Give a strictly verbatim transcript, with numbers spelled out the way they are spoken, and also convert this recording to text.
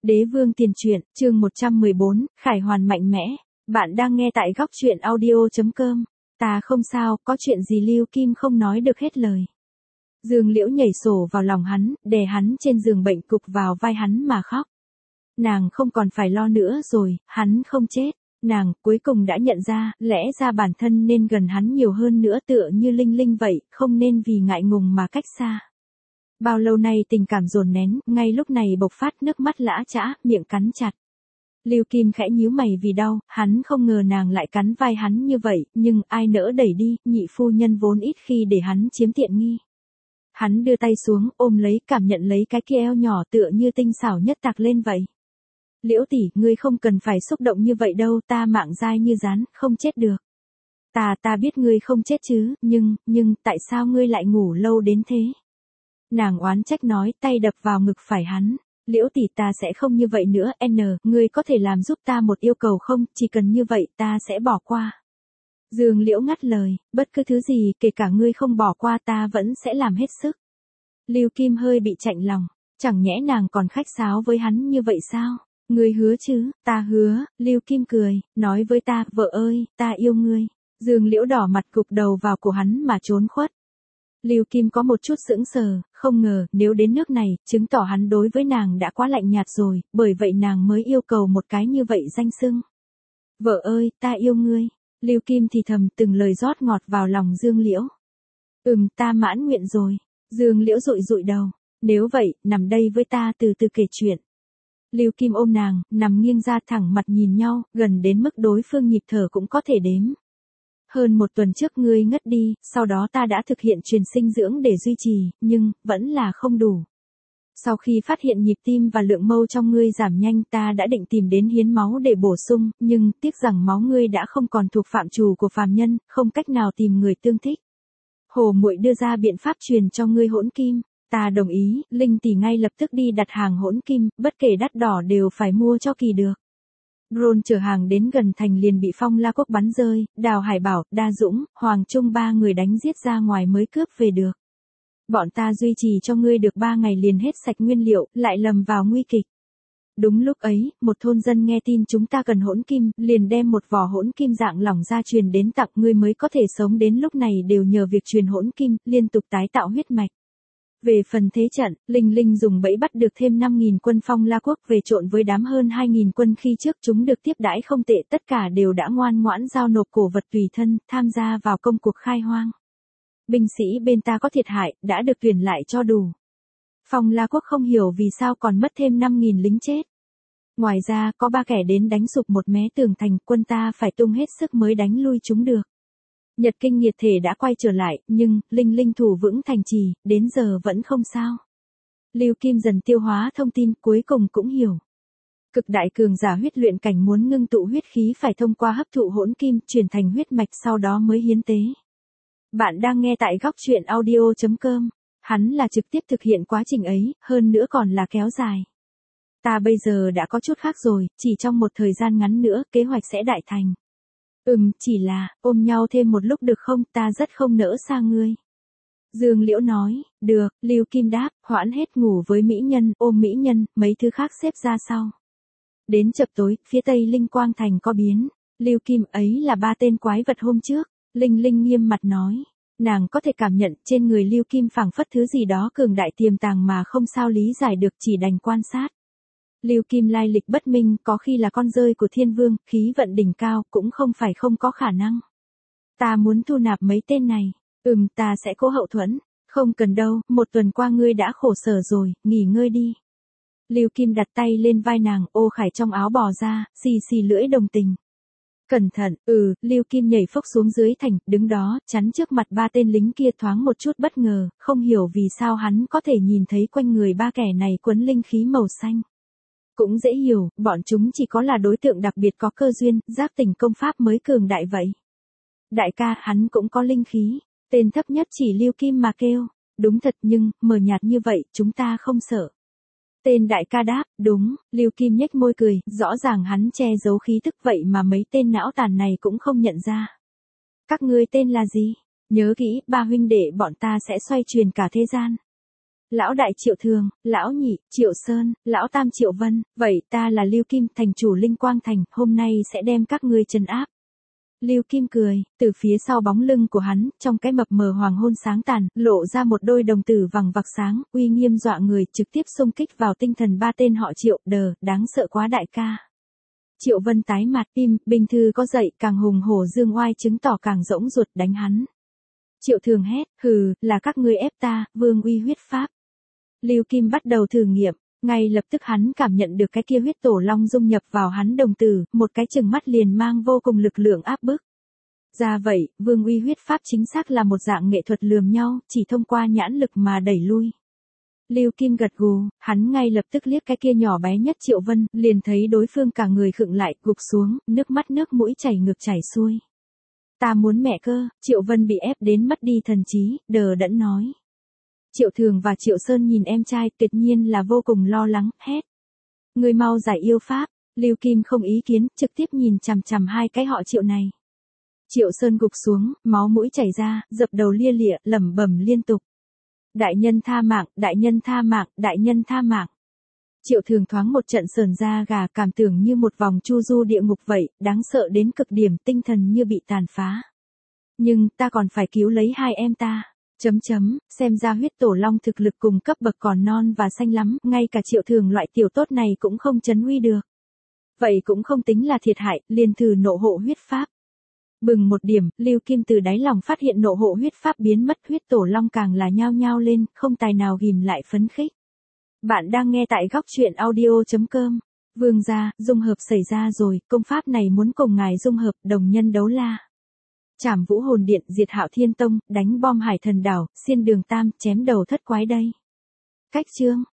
Đế vương tiền truyện, chương một trăm mười bốn, Khải Hoàn mạnh mẽ. Bạn đang nghe tại góc truyện audio chấm com. Ta không sao, có chuyện gì Lưu Kim không nói được hết lời. Dương Liễu nhảy sổ vào lòng hắn, đè hắn trên giường bệnh cục vào vai hắn mà khóc. Nàng không còn phải lo nữa rồi, hắn không chết. Nàng cuối cùng đã nhận ra, lẽ ra bản thân nên gần hắn nhiều hơn nữa tựa như Linh Linh vậy, không nên vì ngại ngùng mà cách xa. Bao lâu nay tình cảm dồn nén, ngay lúc này bộc phát nước mắt lã chã, miệng cắn chặt. Lưu Kim khẽ nhíu mày vì đau, hắn không ngờ nàng lại cắn vai hắn như vậy, nhưng ai nỡ đẩy đi, nhị phu nhân vốn ít khi để hắn chiếm tiện nghi. Hắn đưa tay xuống, ôm lấy, cảm nhận lấy cái kia eo nhỏ tựa như tinh xảo nhất tạc lên vậy. Liễu tỷ, ngươi không cần phải xúc động như vậy đâu, ta mạng dai như rán, không chết được. Ta, ta biết ngươi không chết chứ, nhưng, nhưng, tại sao ngươi lại ngủ lâu đến thế? Nàng oán trách nói, tay đập vào ngực phải hắn. Liễu tỷ, ta sẽ không như vậy nữa, N, ngươi có thể làm giúp ta một yêu cầu không, chỉ cần như vậy ta sẽ bỏ qua. Dương Liễu ngắt lời, bất cứ thứ gì, kể cả ngươi không bỏ qua ta vẫn sẽ làm hết sức. Lưu Kim hơi bị chạnh lòng, chẳng nhẽ nàng còn khách sáo với hắn như vậy sao? Ngươi hứa chứ? Ta hứa. Lưu Kim cười, nói với ta, vợ ơi, ta yêu ngươi. Dương Liễu đỏ mặt gục đầu vào cổ hắn mà trốn khuất. Lưu Kim có một chút sững sờ, không ngờ, nếu đến nước này, chứng tỏ hắn đối với nàng đã quá lạnh nhạt rồi, bởi vậy nàng mới yêu cầu một cái như vậy danh xưng. Vợ ơi, ta yêu ngươi. Lưu Kim thì thầm từng lời rót ngọt vào lòng Dương Liễu. Ừm, ta mãn nguyện rồi. Dương Liễu dụi dụi đầu. Nếu vậy, nằm đây với ta từ từ kể chuyện. Lưu Kim ôm nàng, nằm nghiêng ra thẳng mặt nhìn nhau, gần đến mức đối phương nhịp thở cũng có thể đếm. Hơn một tuần trước ngươi ngất đi, sau đó ta đã thực hiện truyền sinh dưỡng để duy trì, nhưng, vẫn là không đủ. Sau khi phát hiện nhịp tim và lượng mâu trong ngươi giảm nhanh ta đã định tìm đến hiến máu để bổ sung, nhưng, tiếc rằng máu ngươi đã không còn thuộc phạm trù của phàm nhân, không cách nào tìm người tương thích. Hồ muội đưa ra biện pháp truyền cho ngươi hỗn kim. Ta đồng ý, Linh tỷ ngay lập tức đi đặt hàng hỗn kim, bất kể đắt đỏ đều phải mua cho kỳ được. Drone chở hàng đến gần thành liền bị Phong La Quốc bắn rơi, Đào Hải Bảo, Đa Dũng, Hoàng Trung ba người đánh giết ra ngoài mới cướp về được. Bọn ta duy trì cho ngươi được ba ngày liền hết sạch nguyên liệu, lại lầm vào nguy kịch. Đúng lúc ấy, một thôn dân nghe tin chúng ta cần hỗn kim, liền đem một vỏ hỗn kim dạng lỏng ra truyền đến tặng ngươi mới có thể sống đến lúc này đều nhờ việc truyền hỗn kim, liên tục tái tạo huyết mạch. Về phần thế trận, Linh Linh dùng bẫy bắt được thêm năm nghìn quân Phong La Quốc về trộn với đám hơn hai nghìn quân khi trước chúng được tiếp đãi không tệ, tất cả đều đã ngoan ngoãn giao nộp cổ vật tùy thân, tham gia vào công cuộc khai hoang. Binh sĩ bên ta có thiệt hại, đã được tuyển lại cho đủ. Phong La Quốc không hiểu vì sao còn mất thêm năm nghìn lính chết. Ngoài ra, có ba kẻ đến đánh sụp một mé tường thành, quân ta phải tung hết sức mới đánh lui chúng được. Nhật Kinh Nhiệt Thể đã quay trở lại, nhưng, Linh Linh thủ vững thành trì, đến giờ vẫn không sao. Lưu Kim dần tiêu hóa thông tin, cuối cùng cũng hiểu. Cực đại cường giả huyết luyện cảnh muốn ngưng tụ huyết khí phải thông qua hấp thụ hỗn kim, chuyển thành huyết mạch sau đó mới hiến tế. Bạn đang nghe tại góc truyện audio chấm com. Hắn là trực tiếp thực hiện quá trình ấy, hơn nữa còn là kéo dài. Ta bây giờ đã có chút khác rồi, chỉ trong một thời gian ngắn nữa, kế hoạch sẽ đại thành. Ừm, chỉ là, ôm nhau thêm một lúc được không, ta rất không nỡ xa ngươi. Dương Liễu nói, được, Lưu Kim đáp, hoãn hết ngủ với mỹ nhân, ôm mỹ nhân, mấy thứ khác xếp ra sau. Đến chập tối, phía tây Linh Quang Thành có biến. Lưu Kim ấy là ba tên quái vật hôm trước. Linh Linh nghiêm mặt nói. Nàng có thể cảm nhận trên người Lưu Kim phảng phất thứ gì đó cường đại tiềm tàng mà không sao lý giải được, chỉ đành quan sát. Lưu Kim lai lịch bất minh, có khi là con rơi của Thiên Vương, khí vận đỉnh cao, cũng không phải không có khả năng. Ta muốn thu nạp mấy tên này. Ừm, ta sẽ cố hậu thuẫn. Không cần đâu, một tuần qua ngươi đã khổ sở rồi, nghỉ ngơi đi. Lưu Kim đặt tay lên vai nàng, ô khải trong áo bò ra, xì xì lưỡi đồng tình. Cẩn thận, ừ, Lưu Kim nhảy phốc xuống dưới thành, đứng đó, chắn trước mặt ba tên lính kia, thoáng một chút bất ngờ, không hiểu vì sao hắn có thể nhìn thấy quanh người ba kẻ này quấn linh khí màu xanh. Cũng dễ hiểu, bọn chúng chỉ có là đối tượng đặc biệt có cơ duyên, giác tỉnh công pháp mới cường đại vậy. Đại ca, hắn cũng có linh khí. Tên thấp nhất chỉ Lưu Kim mà kêu. Đúng thật, nhưng, mờ nhạt như vậy, chúng ta không sợ. Tên đại ca đáp, đúng, Lưu Kim nhếch môi cười, rõ ràng hắn che giấu khí tức vậy mà mấy tên não tàn này cũng không nhận ra. Các ngươi tên là gì? Nhớ kỹ, ba huynh đệ bọn ta sẽ xoay truyền cả thế gian. Lão đại Triệu Thường, lão nhị, Triệu Sơn, lão tam Triệu Vân, vậy ta là Lưu Kim, thành chủ Linh Quang Thành, hôm nay sẽ đem các ngươi trấn áp. Lưu Kim cười, từ phía sau bóng lưng của hắn, trong cái mập mờ hoàng hôn sáng tàn, lộ ra một đôi đồng tử vằng vặc sáng, uy nghiêm dọa người, trực tiếp xung kích vào tinh thần ba tên họ Triệu, đờ, đáng sợ quá đại ca. Triệu Vân tái mặt, im, bình thư có dậy, càng hùng hổ dương oai chứng tỏ càng rỗng ruột đánh hắn. Triệu Thường hét, hừ, là các ngươi ép ta, vương uy huyết pháp. Lưu Kim bắt đầu thử nghiệm, ngay lập tức hắn cảm nhận được cái kia huyết tổ long dung nhập vào hắn đồng tử, một cái chừng mắt liền mang vô cùng lực lượng áp bức. Ra vậy, vương uy huyết pháp chính xác là một dạng nghệ thuật lườm nhau, chỉ thông qua nhãn lực mà đẩy lui. Lưu Kim gật gù, hắn ngay lập tức liếc cái kia nhỏ bé nhất Triệu Vân, liền thấy đối phương cả người khựng lại, gục xuống, nước mắt nước mũi chảy ngược chảy xuôi. Ta muốn mẹ cơ, Triệu Vân bị ép đến mất đi thần trí, đờ đẫn nói. Triệu Thường và Triệu Sơn nhìn em trai tuyệt nhiên là vô cùng lo lắng, hét. Người mau giải yêu pháp, Lưu Kim không ý kiến, trực tiếp nhìn chằm chằm hai cái họ Triệu này. Triệu Sơn gục xuống, máu mũi chảy ra, dập đầu lia lịa, lẩm bẩm liên tục. Đại nhân tha mạng, đại nhân tha mạng, đại nhân tha mạng. Triệu Thường thoáng một trận sờn da gà, cảm tưởng như một vòng chu du địa ngục vậy, đáng sợ đến cực điểm, tinh thần như bị tàn phá. Nhưng, ta còn phải cứu lấy hai em ta. Chấm chấm, xem ra huyết tổ long thực lực cùng cấp bậc còn non và xanh lắm, ngay cả Triệu Thường loại tiểu tốt này cũng không chấn uy được. Vậy cũng không tính là thiệt hại, liền thử nộ hộ huyết pháp. Bừng một điểm, Lưu Kim từ đáy lòng phát hiện nộ hộ huyết pháp biến mất, huyết tổ long càng là nhao nhao lên, không tài nào ghim lại phấn khích. Bạn đang nghe tại góc truyện audio chấm com. Vương gia, dung hợp xảy ra rồi, công pháp này muốn cùng ngài dung hợp, đồng nhân đấu la. Trảm Vũ Hồn Điện, diệt Hạo Thiên Tông, đánh bom Hải Thần Đảo, xiên đường Tam, chém đầu thất quái đây. Cách chương